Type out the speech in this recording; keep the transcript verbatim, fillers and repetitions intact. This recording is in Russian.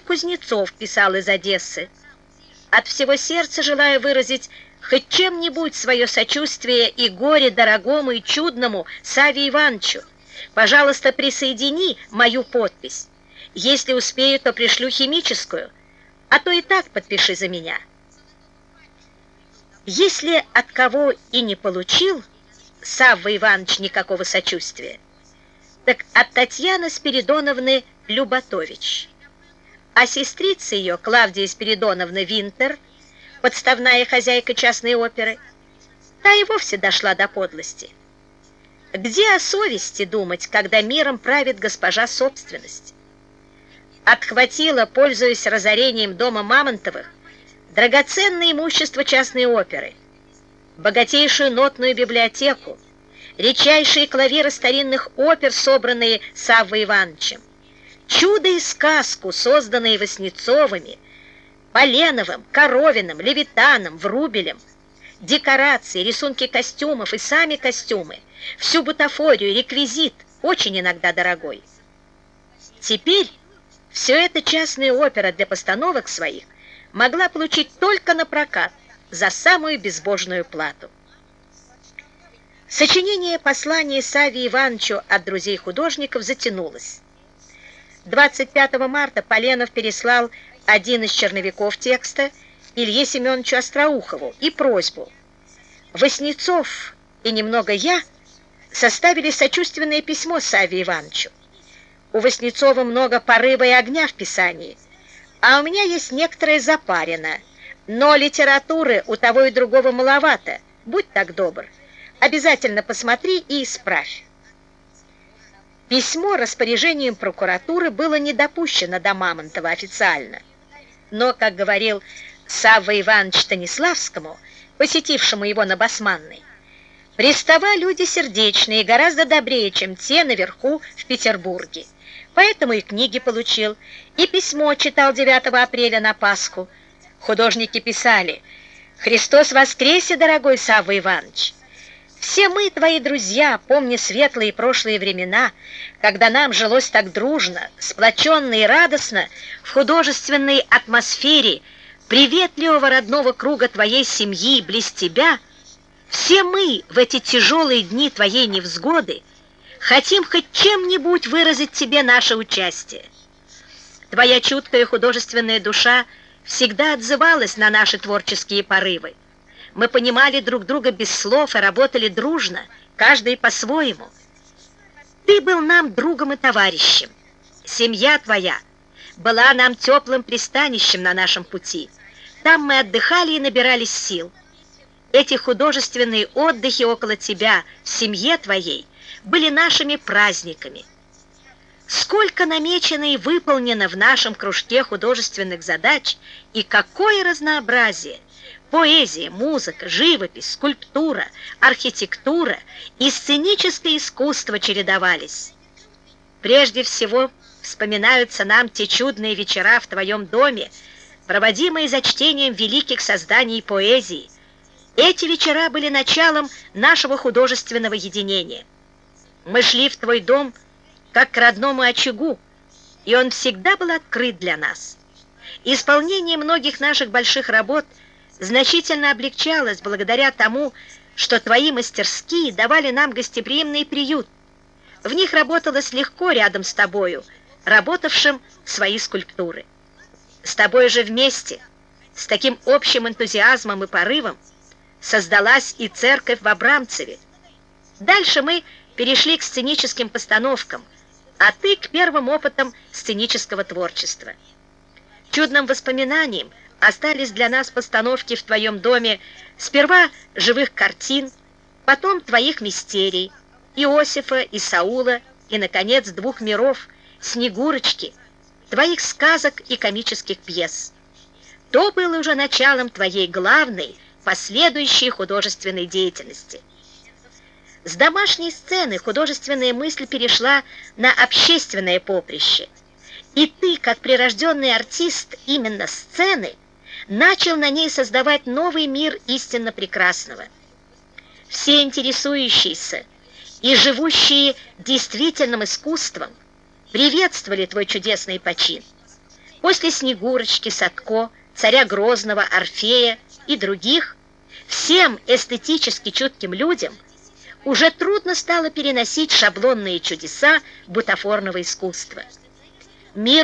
Кузнецов писал из Одессы: «От всего сердца желаю выразить хоть чем-нибудь свое сочувствие и горе дорогому и чудному Саве Ивановичу. Пожалуйста, присоедини мою подпись. Если успею, то пришлю химическую, а то и так подпиши за меня». Если от кого и не получил Савва Иванович никакого сочувствия, так от Татьяны Спиридоновны Люботович. А сестрица ее, Клавдия Спиридоновна Винтер, подставная хозяйка частной оперы, та и вовсе дошла до подлости. Где о совести думать, когда миром правит госпожа собственность? Отхватила, пользуясь разорением дома Мамонтовых, драгоценное имущество частной оперы, богатейшую нотную библиотеку, редчайшие клавиры старинных опер, собранные Саввой Ивановичем, чудо и сказку, созданные Васнецовыми, Поленовым, Коровиным, Левитаном, Врубелем, декорации, рисунки костюмов и сами костюмы, всю бутафорию, реквизит, очень иногда дорогой. Теперь все это частная опера для постановок своих могла получить только на прокат за самую безбожную плату. Сочинение послания Саве Ивановичу от друзей художников затянулось. двадцать пятого марта Поленов переслал один из черновиков текста Илье Семеновичу Остроухову и просьбу: Васнецов и немного я составили сочувственное письмо Саве Ивановичу. У Васнецова много порыва и огня в писании, а у меня есть некоторая запарина, но литературы у того и другого маловато. Будь так добр, обязательно посмотри и исправь. Письмо распоряжением прокуратуры было не допущено до Мамонтова официально, но, как говорил Савва Иванович Станиславскому, посетившему его на Басманной, пристава люди сердечные, гораздо добрее, чем те наверху в Петербурге. Поэтому и книги получил, и письмо читал девятого апреля на Пасху. Художники писали: «Христос воскресе, дорогой Савва Иванович! Все мы, твои друзья, помни светлые прошлые времена, когда нам жилось так дружно, сплоченно и радостно в художественной атмосфере приветливого родного круга твоей семьи, близ тебя. Все мы в эти тяжелые дни твоей невзгоды хотим хоть чем-нибудь выразить тебе наше участие. Твоя чуткая художественная душа всегда отзывалась на наши творческие порывы. Мы понимали друг друга без слов и работали дружно, каждый по-своему. Ты был нам другом и товарищем. Семья твоя была нам теплым пристанищем на нашем пути. Там мы отдыхали и набирались сил. Эти художественные отдыхи около тебя, в семье твоей, были нашими праздниками. Сколько намечено и выполнено в нашем кружке художественных задач, и какое разнообразие! Поэзия, музыка, живопись, скульптура, архитектура и сценическое искусство чередовались. Прежде всего вспоминаются нам те чудные вечера в твоем доме, проводимые за чтением великих созданий поэзии. Эти вечера были началом нашего художественного единения. Мы шли в твой дом как к родному очагу, и он всегда был открыт для нас. Исполнение многих наших больших работ значительно облегчалось благодаря тому, что твои мастерские давали нам гостеприимный приют. В них работалось легко рядом с тобою, работавшим свои скульптуры. С тобой же вместе, с таким общим энтузиазмом и порывом, создалась и церковь в Абрамцеве. Дальше мы перешли к сценическим постановкам, а ты к первым опытам сценического творчества. Чудным воспоминанием остались для нас постановки в твоем доме сперва живых картин, потом твоих мистерий, Иосифа и Саула, и, наконец, двух миров, Снегурочки, твоих сказок и комических пьес. То было уже началом твоей главной, последующей художественной деятельности. С домашней сцены художественная мысль перешла на общественное поприще, и ты, как прирожденный артист именно сцены, начал на ней создавать новый мир истинно прекрасного. Все интересующиеся и живущие действительным искусством приветствовали твой чудесный почин. После Снегурочки, Садко, Царя Грозного, Орфея и других, всем эстетически чутким людям уже трудно стало переносить шаблонные чудеса бутафорного искусства. Мир